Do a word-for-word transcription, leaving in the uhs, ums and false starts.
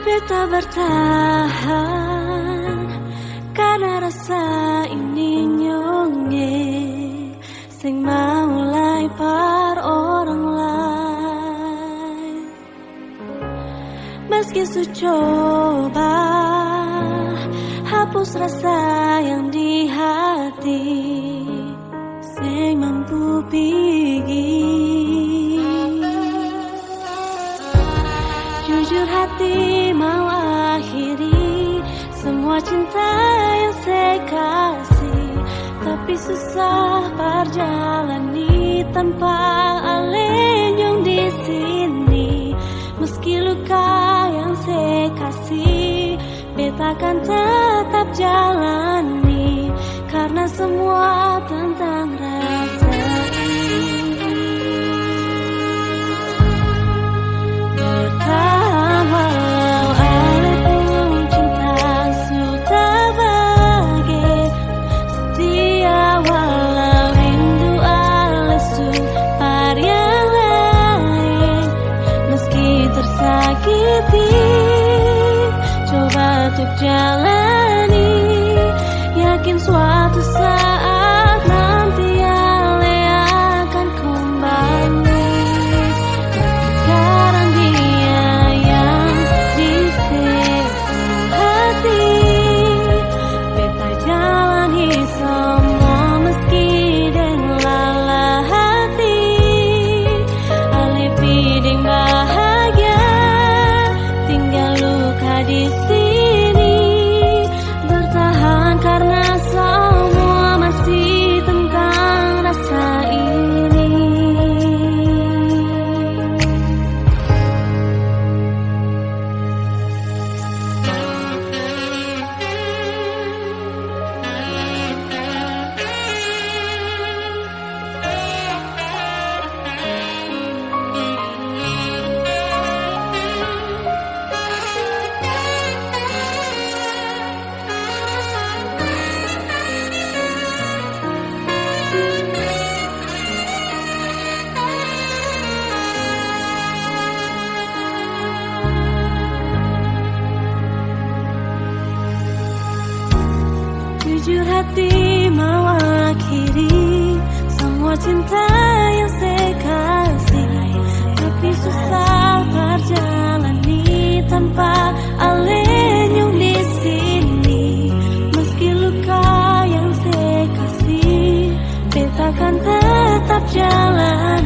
Beta bertahan karena rasa ini nyonge sing mulai par orang lain. Meski su coba hapus rasa yang di hati sing mampu pergi. Jujur hati mau akhiri semua cinta yang saya kasih, tapi susah berjalani tanpa alenyong di sini. Meski luka yang saya kasih, beta akan tetap jalani karena semua tentang rasa ini. Bertahan walau ale pun cinta sudah bagi, setia walau rindu ale su par yang lain. Meski tersakiti, coba untuk jalani, yakin suatu saat nanti ale akan kembali. Sekarang dia yang di hati, beta jalani semua meski dengan lelah hati. Ale piding bahagia, tinggal luka di sini. Bertahan karena semua masih tentang rasa ini. Jujur hati mau akhiri semua cinta yang saya kasih, tapi susah berjalani tanpa alenyong di sini. Meski luka yang saya kasih, beta akan tetap jalan.